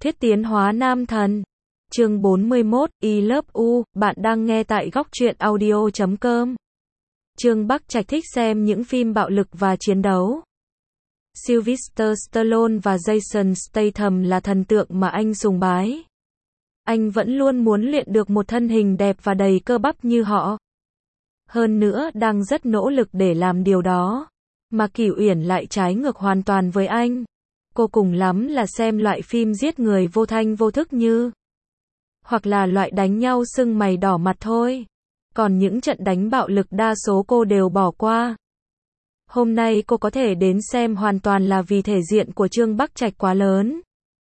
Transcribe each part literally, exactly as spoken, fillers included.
Thuyết tiến hóa nam thần. Chương bốn mươi mốt, I love U, bạn đang nghe tại góc truyện audio chấm com. Trương Bắc Trạch thích xem những phim bạo lực và chiến đấu. Sylvester Stallone và Jason Statham là thần tượng mà anh sùng bái. Anh vẫn luôn muốn luyện được một thân hình đẹp và đầy cơ bắp như họ. Hơn nữa đang rất nỗ lực để làm điều đó. Mà Cửu Uyển lại trái ngược hoàn toàn với anh. Cô cùng lắm là xem loại phim giết người vô thanh vô thức như, hoặc là loại đánh nhau sưng mày đỏ mặt thôi. Còn những trận đánh bạo lực đa số cô đều bỏ qua. Hôm nay cô có thể đến xem hoàn toàn là vì thể diện của Trương Bắc Trạch quá lớn.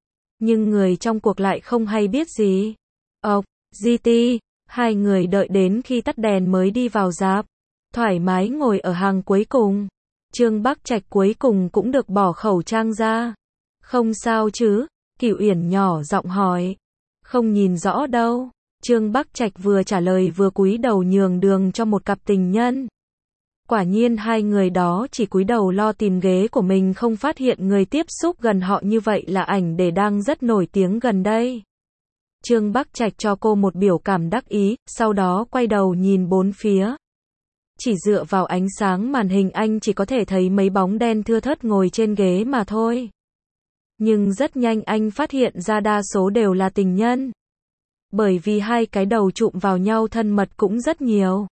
Nhưng người trong cuộc lại không hay biết gì. Ộc, giê tê, hai người đợi đến khi tắt đèn mới đi vào rạp. Thoải mái ngồi ở hàng cuối cùng. Trương Bắc Trạch cuối cùng cũng được bỏ khẩu trang ra. Không sao chứ? Cửu Uyển nhỏ giọng hỏi. Không nhìn rõ đâu. Trương Bắc Trạch vừa trả lời vừa cúi đầu nhường đường cho một cặp tình nhân. Quả nhiên hai người đó chỉ cúi đầu lo tìm ghế của mình, không phát hiện người tiếp xúc gần họ như vậy là ảnh để đang rất nổi tiếng gần đây. Trương Bắc Trạch cho cô một biểu cảm đắc ý, sau đó quay đầu nhìn bốn phía. Chỉ dựa vào ánh sáng màn hình anh chỉ có thể thấy mấy bóng đen thưa thớt ngồi trên ghế mà thôi. Nhưng rất nhanh anh phát hiện ra đa số đều là tình nhân. Bởi vì hai cái đầu chụm vào nhau thân mật cũng rất nhiều.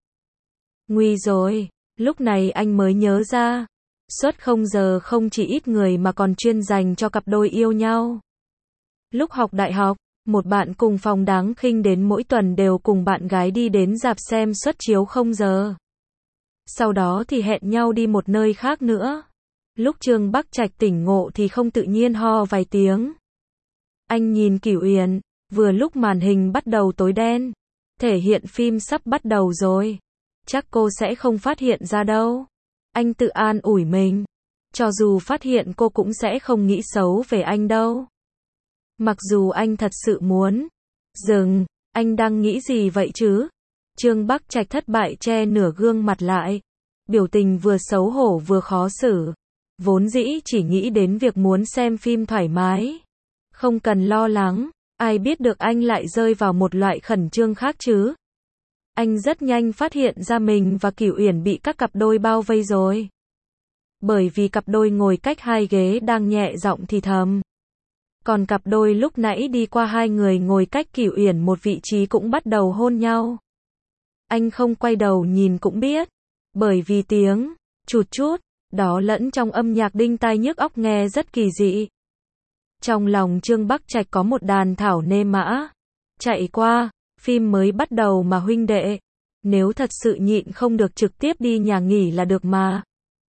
Nguy rồi, lúc này anh mới nhớ ra. Suốt không giờ không chỉ ít người mà còn chuyên dành cho cặp đôi yêu nhau. Lúc học đại học, một bạn cùng phòng đáng khinh đến mỗi tuần đều cùng bạn gái đi đến rạp xem suất chiếu không giờ. Sau đó thì hẹn nhau đi một nơi khác nữa. Lúc Trương Bắc Trạch tỉnh ngộ thì không tự nhiên ho vài tiếng. Anh nhìn Cửu Uyển, vừa lúc màn hình bắt đầu tối đen. Thể hiện phim sắp bắt đầu rồi. Chắc cô sẽ không phát hiện ra đâu. Anh tự an ủi mình. Cho dù phát hiện cô cũng sẽ không nghĩ xấu về anh đâu. Mặc dù anh thật sự muốn. Dừng, anh đang nghĩ gì vậy chứ? Trương Bắc Trạch thất bại che nửa gương mặt lại. Biểu tình vừa xấu hổ vừa khó xử. Vốn dĩ chỉ nghĩ đến việc muốn xem phim thoải mái. Không cần lo lắng, ai biết được anh lại rơi vào một loại khẩn trương khác chứ. Anh rất nhanh phát hiện ra mình và Cửu Uyển bị các cặp đôi bao vây rồi. Bởi vì cặp đôi ngồi cách hai ghế đang nhẹ giọng thì thầm. Còn cặp đôi lúc nãy đi qua hai người ngồi cách Cửu Uyển một vị trí cũng bắt đầu hôn nhau. Anh không quay đầu nhìn cũng biết. Bởi vì tiếng chụt chút đó lẫn trong âm nhạc đinh tai nhức óc nghe rất kỳ dị. Trong lòng Trương Bắc Trạch có một đàn thảo nê mã. Chạy qua, phim mới bắt đầu mà huynh đệ. Nếu thật sự nhịn không được trực tiếp đi nhà nghỉ là được mà.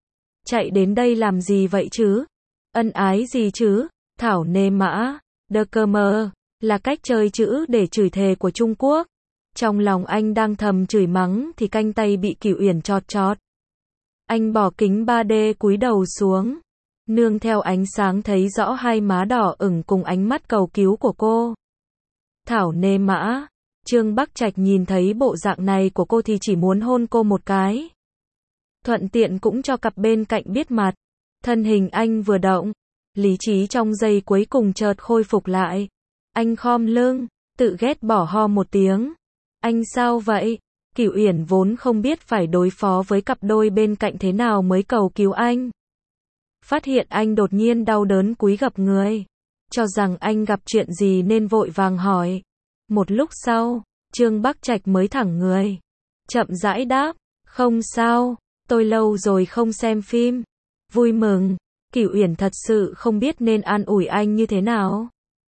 Chạy đến đây làm gì vậy chứ? Ân ái gì chứ? Thảo nê mã, đơ cơ mơ, là cách chơi chữ để chửi thề của Trung Quốc. Trong lòng anh đang thầm chửi mắng thì canh tay bị Cửu Uyển chọt chọt. Anh bỏ kính ba D cúi đầu xuống. Nương theo ánh sáng thấy rõ hai má đỏ ửng cùng ánh mắt cầu cứu của cô. Thảo nê mã. Trương Bắc Trạch nhìn thấy bộ dạng này của cô thì chỉ muốn hôn cô một cái. Thuận tiện cũng cho cặp bên cạnh biết mặt. Thân hình anh vừa động. Lý trí trong giây cuối cùng chợt khôi phục lại. Anh khom lưng, tự ghét bỏ ho một tiếng. Anh sao vậy? Cửu Uyển vốn không biết phải đối phó với cặp đôi bên cạnh thế nào mới cầu cứu anh. Phát hiện anh đột nhiên đau đớn cúi gập người. Cho rằng anh gặp chuyện gì nên vội vàng hỏi. Một lúc sau, Trương Bắc Trạch mới thẳng người. Chậm rãi đáp, không sao, tôi lâu rồi không xem phim. Vui mừng, Cửu Uyển thật sự không biết nên an ủi anh như thế nào.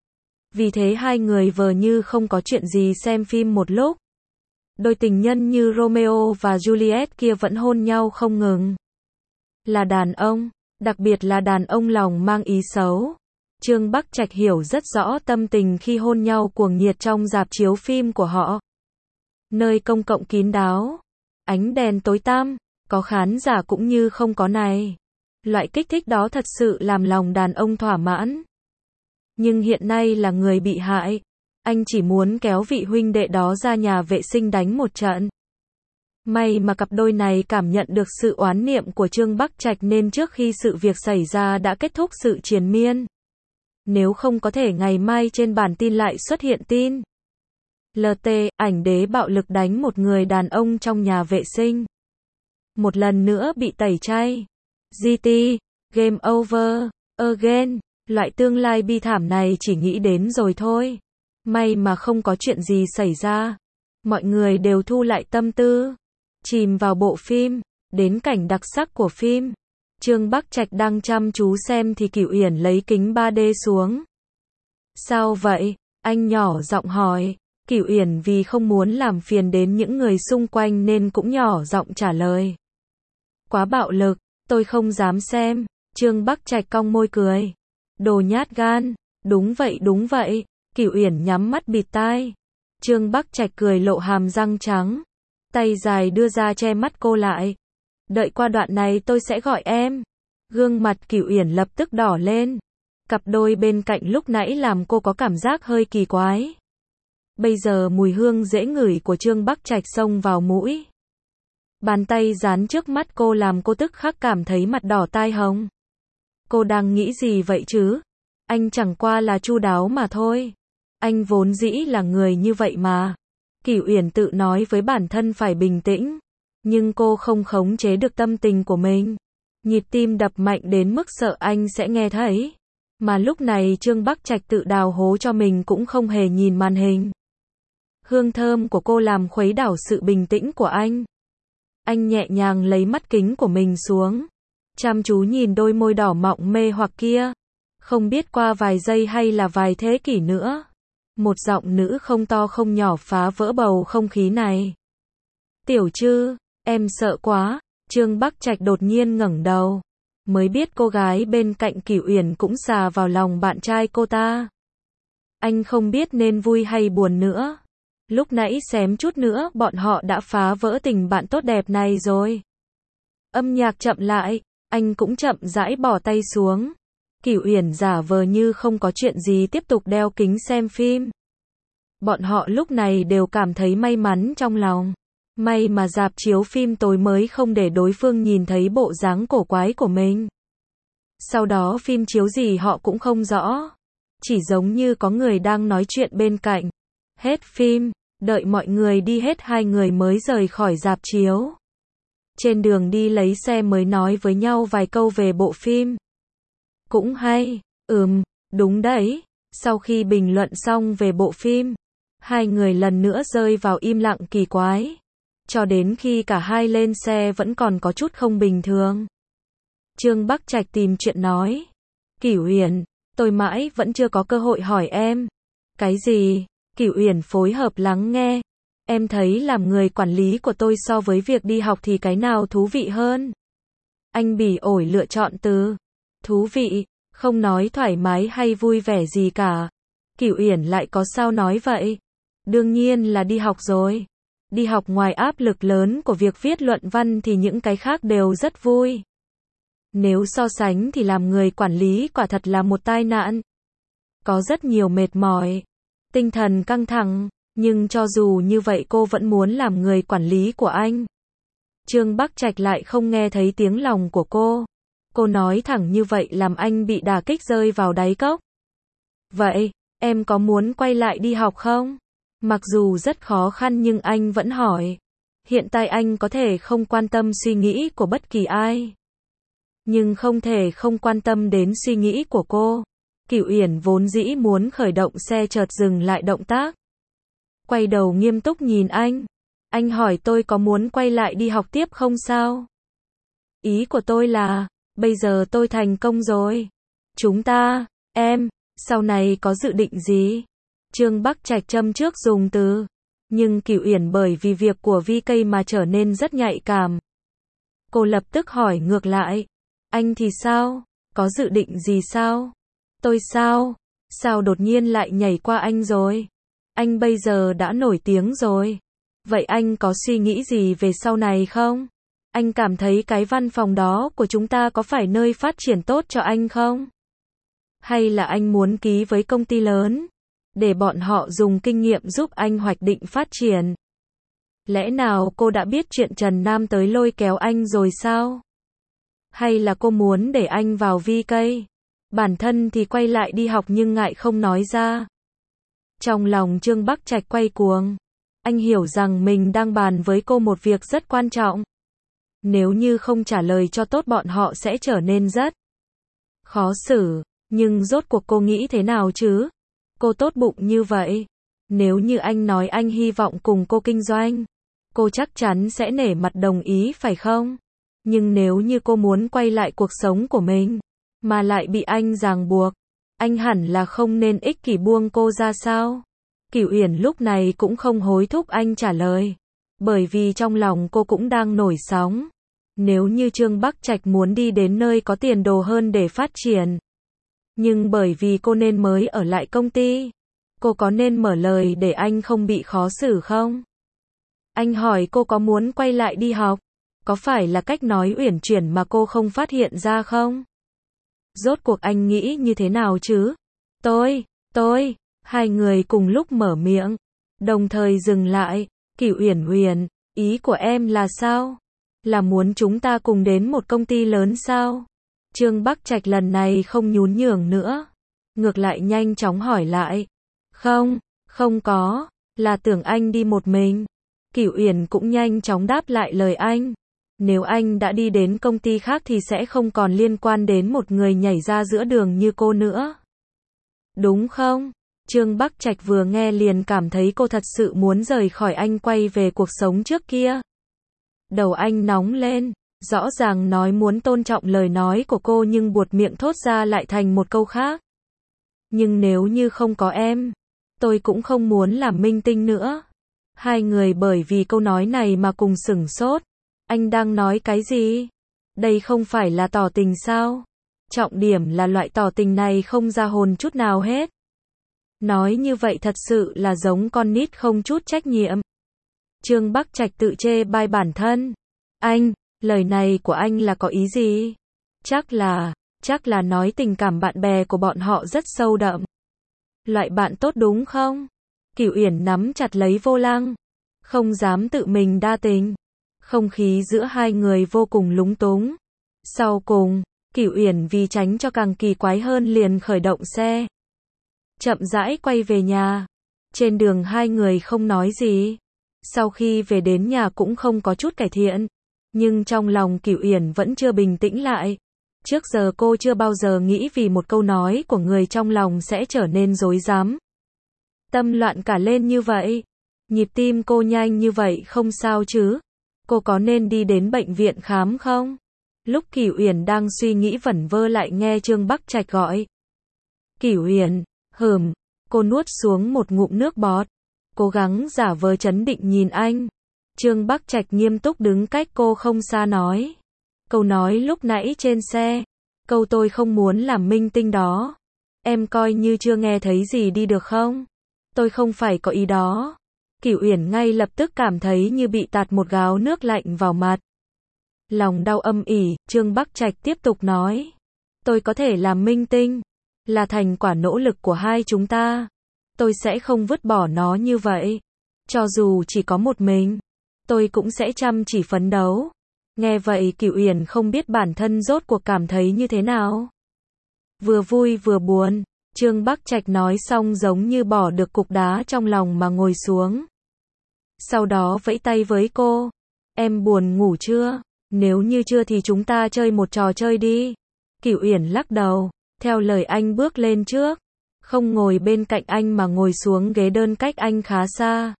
Vì thế hai người vờ như không có chuyện gì xem phim một lúc. Đôi tình nhân như Romeo và Juliet kia vẫn hôn nhau không ngừng. Là đàn ông, đặc biệt là đàn ông lòng mang ý xấu. Trương Bắc Trạch hiểu rất rõ tâm tình khi hôn nhau cuồng nhiệt trong rạp chiếu phim của họ. Nơi công cộng kín đáo, ánh đèn tối tăm, có khán giả cũng như không có này. Loại kích thích đó thật sự làm lòng đàn ông thỏa mãn. Nhưng hiện nay là người bị hại. Anh chỉ muốn kéo vị huynh đệ đó ra nhà vệ sinh đánh một trận. May mà cặp đôi này cảm nhận được sự oán niệm của Trương Bắc Trạch nên trước khi sự việc xảy ra đã kết thúc sự triền miên. Nếu không có thể ngày mai trên bản tin lại xuất hiện tin. lờ tê, ảnh đế bạo lực đánh một người đàn ông trong nhà vệ sinh. Một lần nữa bị tẩy chay. giê tê, game over, again. Loại tương lai bi thảm này chỉ nghĩ đến rồi thôi. May mà không có chuyện gì xảy ra. Mọi người đều thu lại tâm tư, chìm vào bộ phim, đến cảnh đặc sắc của phim. Trương Bắc Trạch đang chăm chú xem thì Cửu Uyển lấy kính ba đê xuống. Sao vậy? Anh nhỏ giọng hỏi. Cửu Uyển vì không muốn làm phiền đến những người xung quanh nên cũng nhỏ giọng trả lời. Quá bạo lực, tôi không dám xem. Trương Bắc Trạch cong môi cười. Đồ nhát gan. Đúng vậy đúng vậy. Cửu Uyển nhắm mắt bịt tai. Trương Bắc Trạch cười lộ hàm răng trắng. Tay dài đưa ra che mắt cô lại. Đợi qua đoạn này tôi sẽ gọi em. Gương mặt Cửu Uyển lập tức đỏ lên. Cặp đôi bên cạnh lúc nãy làm cô có cảm giác hơi kỳ quái. Bây giờ mùi hương dễ ngửi của Trương Bắc Trạch xông vào mũi. Bàn tay dán trước mắt cô làm cô tức khắc cảm thấy mặt đỏ tai hồng. Cô đang nghĩ gì vậy chứ? Anh chẳng qua là chu đáo mà thôi. Anh vốn dĩ là người như vậy mà. Cửu Uyển tự nói với bản thân phải bình tĩnh. Nhưng cô không khống chế được tâm tình của mình. Nhịp tim đập mạnh đến mức sợ anh sẽ nghe thấy. Mà lúc này Trương Bắc Trạch tự đào hố cho mình cũng không hề nhìn màn hình. Hương thơm của cô làm khuấy đảo sự bình tĩnh của anh. Anh nhẹ nhàng lấy mắt kính của mình xuống. Chăm chú nhìn đôi môi đỏ mọng mê hoặc kia. Không biết qua vài giây hay là vài thế kỷ nữa. Một giọng nữ không to không nhỏ phá vỡ bầu không khí này. Tiểu Trư, em sợ quá. Trương Bắc Trạch đột nhiên ngẩng đầu. Mới biết cô gái bên cạnh Cửu Uyển cũng xà vào lòng bạn trai cô ta. Anh không biết nên vui hay buồn nữa. Lúc nãy xém chút nữa bọn họ đã phá vỡ tình bạn tốt đẹp này rồi. Âm nhạc chậm lại, anh cũng chậm rãi bỏ tay xuống. Cửu Uyển giả vờ như không có chuyện gì tiếp tục đeo kính xem phim. Bọn họ lúc này đều cảm thấy may mắn trong lòng. May mà rạp chiếu phim tối mới không để đối phương nhìn thấy bộ dáng cổ quái của mình. Sau đó phim chiếu gì họ cũng không rõ. Chỉ giống như có người đang nói chuyện bên cạnh. Hết phim, đợi mọi người đi hết hai người mới rời khỏi rạp chiếu. Trên đường đi lấy xe mới nói với nhau vài câu về bộ phim. Cũng hay, ừm, đúng đấy. Sau khi bình luận xong về bộ phim, hai người lần nữa rơi vào im lặng kỳ quái. Cho đến khi cả hai lên xe vẫn còn có chút không bình thường. Trương Bắc Trạch tìm chuyện nói. Cửu Uyển, tôi mãi vẫn chưa có cơ hội hỏi em. Cái gì? Cửu Uyển phối hợp lắng nghe. Em thấy làm người quản lý của tôi so với việc đi học thì cái nào thú vị hơn? Anh bỉ ổi lựa chọn từ thú vị, không nói thoải mái hay vui vẻ gì cả. Cửu Uyển lại có sao nói vậy? Đương nhiên là đi học rồi. Đi học ngoài áp lực lớn của việc viết luận văn thì những cái khác đều rất vui. Nếu so sánh thì làm người quản lý quả thật là một tai nạn. Có rất nhiều mệt mỏi, tinh thần căng thẳng, nhưng cho dù như vậy cô vẫn muốn làm người quản lý của anh. Trương Bắc Trạch lại không nghe thấy tiếng lòng của cô. Cô nói thẳng như vậy làm anh bị đả kích rơi vào đáy cốc. Vậy, em có muốn quay lại đi học không? Mặc dù rất khó khăn nhưng anh vẫn hỏi. Hiện tại anh có thể không quan tâm suy nghĩ của bất kỳ ai. Nhưng không thể không quan tâm đến suy nghĩ của cô. Cửu Uyển vốn dĩ muốn khởi động xe chợt dừng lại động tác. Quay đầu nghiêm túc nhìn anh. Anh hỏi tôi có muốn quay lại đi học tiếp không sao? Ý của tôi là, bây giờ tôi thành công rồi. Chúng ta, em, sau này có dự định gì? Trương Bắc Trạch châm trước dùng từ. Nhưng Cửu Uyển bởi vì việc của vi ca mà trở nên rất nhạy cảm. Cô lập tức hỏi ngược lại. Anh thì sao? Có dự định gì sao? Tôi sao? Sao đột nhiên lại nhảy qua anh rồi? Anh bây giờ đã nổi tiếng rồi. Vậy anh có suy nghĩ gì về sau này không? Anh cảm thấy cái văn phòng đó của chúng ta có phải nơi phát triển tốt cho anh không? Hay là anh muốn ký với công ty lớn? Để bọn họ dùng kinh nghiệm giúp anh hoạch định phát triển. Lẽ nào cô đã biết chuyện Trần Nam tới lôi kéo anh rồi sao? Hay là cô muốn để anh vào vi ca? Bản thân thì quay lại đi học nhưng ngại không nói ra. Trong lòng Trương Bắc Trạch quay cuồng. Anh hiểu rằng mình đang bàn với cô một việc rất quan trọng. Nếu như không trả lời cho tốt bọn họ sẽ trở nên rất khó xử. Nhưng rốt cuộc cô nghĩ thế nào chứ? Cô tốt bụng như vậy. Nếu như anh nói anh hy vọng cùng cô kinh doanh, cô chắc chắn sẽ nể mặt đồng ý phải không? Nhưng nếu như cô muốn quay lại cuộc sống của mình, mà lại bị anh ràng buộc, anh hẳn là không nên ích kỷ buông cô ra sao? Cửu Uyển lúc này cũng không hối thúc anh trả lời, bởi vì trong lòng cô cũng đang nổi sóng. Nếu như Trương Bắc Trạch muốn đi đến nơi có tiền đồ hơn để phát triển, nhưng bởi vì cô nên mới ở lại công ty, cô có nên mở lời để anh không bị khó xử không? Anh hỏi cô có muốn quay lại đi học, có phải là cách nói uyển chuyển mà cô không phát hiện ra không? Rốt cuộc anh nghĩ như thế nào chứ? Tôi, tôi, hai người cùng lúc mở miệng, đồng thời dừng lại. Cửu Uyển Uyển, ý của em là sao? Là muốn chúng ta cùng đến một công ty lớn sao? Trương Bắc Trạch lần này không nhún nhường nữa, ngược lại nhanh chóng hỏi lại. Không, không có, là tưởng anh đi một mình. Cửu Uyển cũng nhanh chóng đáp lại lời anh. Nếu anh đã đi đến công ty khác thì sẽ không còn liên quan đến một người nhảy ra giữa đường như cô nữa. Đúng không? Trương Bắc Trạch vừa nghe liền cảm thấy cô thật sự muốn rời khỏi anh quay về cuộc sống trước kia. Đầu anh nóng lên, rõ ràng nói muốn tôn trọng lời nói của cô nhưng buột miệng thốt ra lại thành một câu khác. Nhưng nếu như không có em, tôi cũng không muốn làm minh tinh nữa. Hai người bởi vì câu nói này mà cùng sửng sốt. Anh đang nói cái gì? Đây không phải là tỏ tình sao? Trọng điểm là loại tỏ tình này không ra hồn chút nào hết. Nói như vậy thật sự là giống con nít không chút trách nhiệm. Trương Bắc Trạch tự chê bai bản thân. Anh, lời này của anh là có ý gì? Chắc là, chắc là nói tình cảm bạn bè của bọn họ rất sâu đậm. Loại bạn tốt đúng không? Cửu Uyển nắm chặt lấy vô lăng, không dám tự mình đa tình. Không khí giữa hai người vô cùng lúng túng. Sau cùng, Cửu Uyển vì tránh cho càng kỳ quái hơn liền khởi động xe, chậm rãi quay về nhà. Trên đường hai người không nói gì. Sau khi về đến nhà cũng không có chút cải thiện. Nhưng trong lòng Cửu Uyển vẫn chưa bình tĩnh lại. Trước giờ cô chưa bao giờ nghĩ vì một câu nói của người trong lòng sẽ trở nên rối rắm, tâm loạn cả lên như vậy. Nhịp tim cô nhanh như vậy không sao chứ? Cô có nên đi đến bệnh viện khám không? Lúc Cửu Uyển đang suy nghĩ vẩn vơ lại nghe Trương Bắc Trạch gọi. Cửu Uyển, hừm, cô nuốt xuống một ngụm nước bọt, cố gắng giả vờ trấn định nhìn anh. Trương Bắc Trạch nghiêm túc đứng cách cô không xa nói. Câu nói lúc nãy trên xe, câu tôi không muốn làm minh tinh đó, em coi như chưa nghe thấy gì đi được không? Tôi không phải có ý đó. Cửu Uyển ngay lập tức cảm thấy như bị tạt một gáo nước lạnh vào mặt. Lòng đau âm ỉ, Trương Bắc Trạch tiếp tục nói. Tôi có thể làm minh tinh, là thành quả nỗ lực của hai chúng ta. Tôi sẽ không vứt bỏ nó như vậy. Cho dù chỉ có một mình, tôi cũng sẽ chăm chỉ phấn đấu. Nghe vậy Cửu Uyển không biết bản thân rốt cuộc cảm thấy như thế nào. Vừa vui vừa buồn, Trương Bắc Trạch nói xong giống như bỏ được cục đá trong lòng mà ngồi xuống. Sau đó vẫy tay với cô. Em buồn ngủ chưa? Nếu như chưa thì chúng ta chơi một trò chơi đi. Cửu Uyển lắc đầu, theo lời anh bước lên trước. Không ngồi bên cạnh anh mà ngồi xuống ghế đơn cách anh khá xa.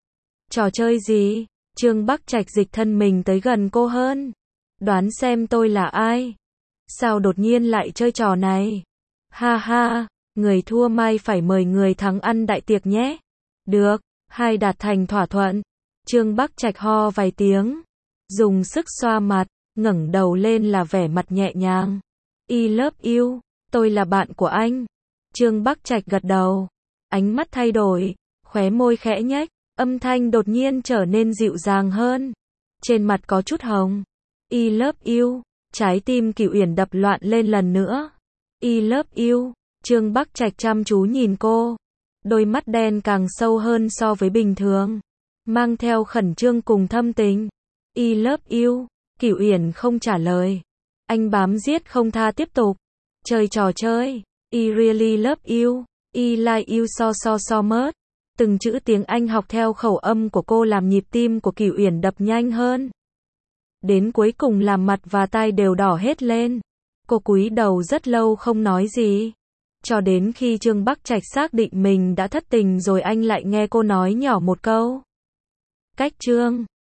Trò chơi gì? Trương Bắc Trạch dịch thân mình tới gần cô hơn. Đoán xem tôi là ai? Sao đột nhiên lại chơi trò này? Ha ha, người thua mai phải mời người thắng ăn đại tiệc nhé. Được, hai đạt thành thỏa thuận. Trương Bắc Trạch ho vài tiếng, dùng sức xoa mặt, ngẩng đầu lên là vẻ mặt nhẹ nhàng. I love you, tôi là bạn của anh. Trương Bắc Trạch gật đầu, ánh mắt thay đổi, khóe môi khẽ nhếch, âm thanh đột nhiên trở nên dịu dàng hơn. Trên mặt có chút hồng. I love you, trái tim Cửu Uyển đập loạn lên lần nữa. I love you, Trương Bắc Trạch chăm chú nhìn cô. Đôi mắt đen càng sâu hơn so với bình thường, mang theo khẩn trương cùng thâm tình. I love you, Cửu Uyển không trả lời. Anh bám giết không tha tiếp tục. Chơi trò chơi. I really love you. I like you so so so much. Từng chữ tiếng Anh học theo khẩu âm của cô làm nhịp tim của Cửu Uyển đập nhanh hơn. Đến cuối cùng làm mặt và tai đều đỏ hết lên. Cô cúi đầu rất lâu không nói gì. Cho đến khi Trương Bắc Trạch xác định mình đã thất tình rồi anh lại nghe cô nói nhỏ một câu. Cách Trương.